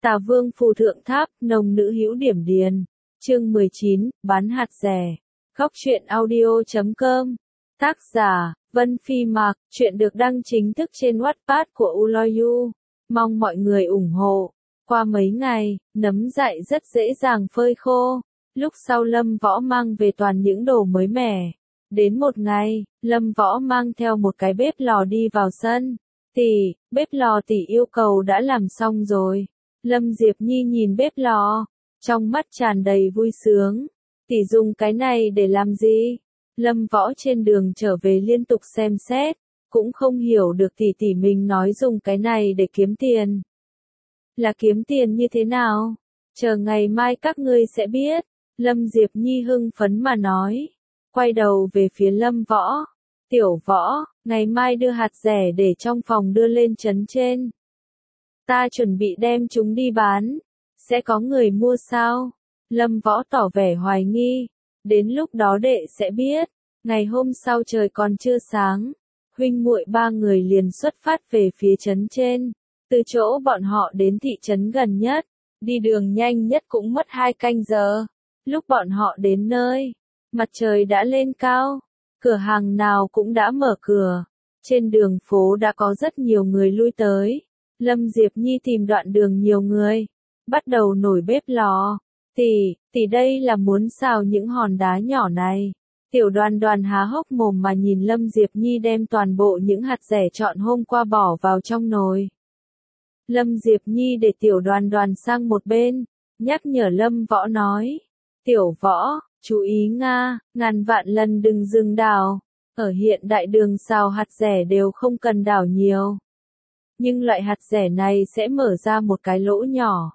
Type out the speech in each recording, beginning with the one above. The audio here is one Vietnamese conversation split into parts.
Tà Vương phù thượng tháp, nồng nữ hữu điểm điền. Chương 19, bán hạt rẻ. Góc truyện audio.com. Tác giả, Vân Phi Mạc. Chuyện được đăng chính thức trên Wattpad của Uloyu. Mong mọi người ủng hộ. Qua mấy ngày, nấm dại rất dễ dàng phơi khô. Lúc sau Lâm Võ mang về toàn những đồ mới mẻ. Đến một ngày, Lâm Võ mang theo một cái bếp lò đi vào sân. Tỷ, bếp lò tỷ yêu cầu đã làm xong rồi. Lâm Diệp Nhi nhìn bếp lò, trong mắt tràn đầy vui sướng. Tỷ dùng cái này để làm gì? Lâm Võ trên đường trở về liên tục xem xét, cũng không hiểu được tỷ mình nói dùng cái này để kiếm tiền. Là kiếm tiền như thế nào? Chờ ngày mai các ngươi sẽ biết. Lâm Diệp Nhi hưng phấn mà nói. Quay đầu về phía Lâm Võ. Tiểu Võ, ngày mai đưa hạt rẻ để trong phòng đưa lên trấn trên. Ta chuẩn bị đem chúng đi bán. Sẽ có người mua sao? Lâm Võ tỏ vẻ hoài nghi. Đến lúc đó đệ sẽ biết. Ngày hôm sau trời còn chưa sáng. Huynh muội ba người liền xuất phát về phía trấn trên. Từ chỗ bọn họ đến thị trấn gần nhất. Đi đường nhanh nhất cũng mất 2 canh giờ. Lúc bọn họ đến nơi, mặt trời đã lên cao. Cửa hàng nào cũng đã mở cửa. Trên đường phố đã có rất nhiều người lui tới. Lâm Diệp Nhi tìm đoạn đường nhiều người. Bắt đầu nổi bếp lò. Tỷ đây là muốn xào những hòn đá nhỏ này. Tiểu Đoàn há hốc mồm mà nhìn Lâm Diệp Nhi đem toàn bộ những hạt rẻ chọn hôm qua bỏ vào trong nồi. Lâm Diệp Nhi để Tiểu Đoàn sang một bên, nhắc nhở Lâm Võ nói. Tiểu Võ, chú ý Nga, ngàn vạn lần đừng dừng đảo. Ở hiện đại đường xào hạt rẻ đều không cần đảo nhiều. Nhưng loại hạt rẻ này sẽ mở ra một cái lỗ nhỏ.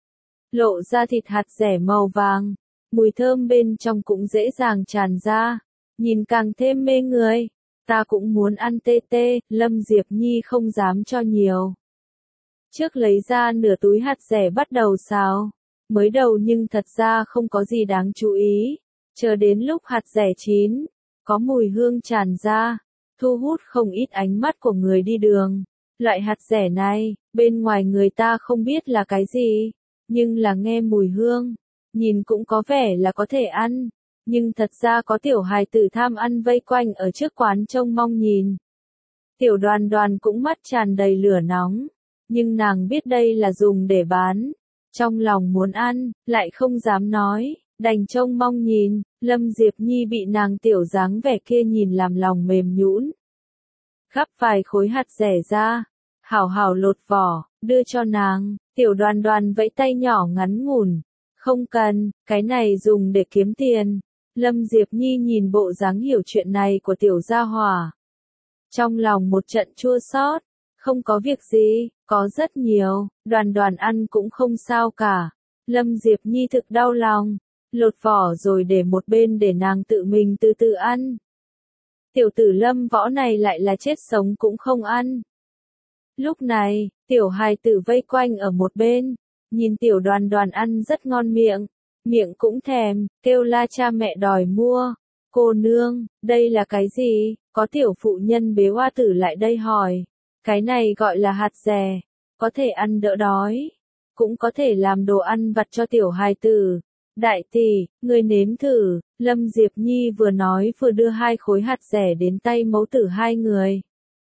Lộ ra thịt hạt rẻ màu vàng. Mùi thơm bên trong cũng dễ dàng tràn ra. Nhìn càng thêm mê người. Ta cũng muốn ăn tê. Lâm Diệp Nhi không dám cho nhiều. Trước lấy ra nửa túi hạt rẻ bắt đầu xào. Mới đầu nhưng thật ra không có gì đáng chú ý. Chờ đến lúc hạt rẻ chín, có mùi hương tràn ra, thu hút không ít ánh mắt của người đi đường. Loại hạt rẻ này, bên ngoài người ta không biết là cái gì, nhưng là nghe mùi hương, nhìn cũng có vẻ là có thể ăn. Nhưng thật ra có tiểu hài tử tham ăn vây quanh ở trước quán trông mong nhìn. Tiểu Đoàn cũng mắt tràn đầy lửa nóng, nhưng nàng biết đây là dùng để bán. Trong lòng muốn ăn, lại không dám nói, đành trông mong nhìn. Lâm Diệp Nhi bị nàng tiểu dáng vẻ kia nhìn làm lòng mềm nhũn. Gắp vài khối hạt rẻ ra, hảo lột vỏ, đưa cho nàng. Tiểu Đoàn vẫy tay nhỏ ngắn ngủn. Không cần, cái này dùng để kiếm tiền. Lâm Diệp Nhi nhìn bộ dáng hiểu chuyện này của tiểu gia hỏa. Trong lòng một trận chua xót. Không có việc gì, có rất nhiều, Đoàn ăn cũng không sao cả. Lâm Diệp Nhi thực đau lòng, lột vỏ rồi để một bên để nàng tự mình từ từ ăn. Tiểu tử Lâm Võ này lại là chết sống cũng không ăn. Lúc này, tiểu hài tử vây quanh ở một bên, nhìn tiểu Đoàn ăn rất ngon miệng cũng thèm, kêu la cha mẹ đòi mua. Cô nương, đây là cái gì? Có tiểu phụ nhân bế oa tử lại đây hỏi. Cái này gọi là hạt rẻ, có thể ăn đỡ đói, cũng có thể làm đồ ăn vặt cho tiểu hài tử. Đại tỷ, người nếm thử. Lâm Diệp Nhi vừa nói vừa đưa 2 khối hạt rẻ đến tay mẫu tử 2 người.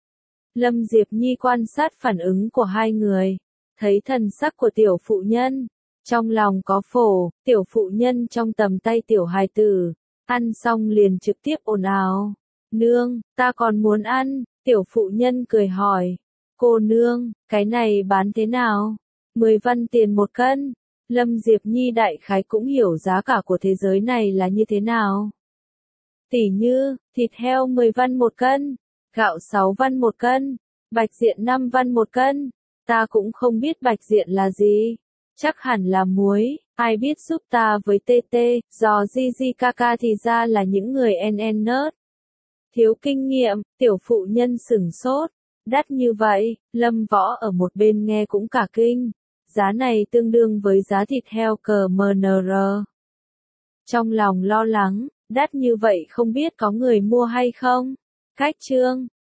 Lâm Diệp Nhi quan sát phản ứng của 2 người, thấy thần sắc của tiểu phụ nhân, trong lòng có phổ. Tiểu phụ nhân trong tầm tay tiểu hài tử, ăn xong liền trực tiếp ồn ào. Nương, ta còn muốn ăn. Tiểu phụ nhân cười hỏi. Cô nương, cái này bán thế nào? 10 văn tiền 1 cân. Lâm Diệp Nhi đại khái cũng hiểu giá cả của thế giới này là như thế nào. Tỉ như, thịt heo 10 văn 1 cân, gạo 6 văn 1 cân, bạch diện 5 văn 1 cân. Ta cũng không biết bạch diện là gì. Chắc hẳn là muối, ai biết giúp ta với tê, do Kaka thì ra là những người nớt. Thiếu kinh nghiệm, tiểu phụ nhân sửng sốt. Đắt như vậy, Lâm Võ ở một bên nghe cũng cả kinh. Giá này tương đương với giá thịt heo CMNR. Trong lòng lo lắng, đắt như vậy không biết có người mua hay không? Khách trương,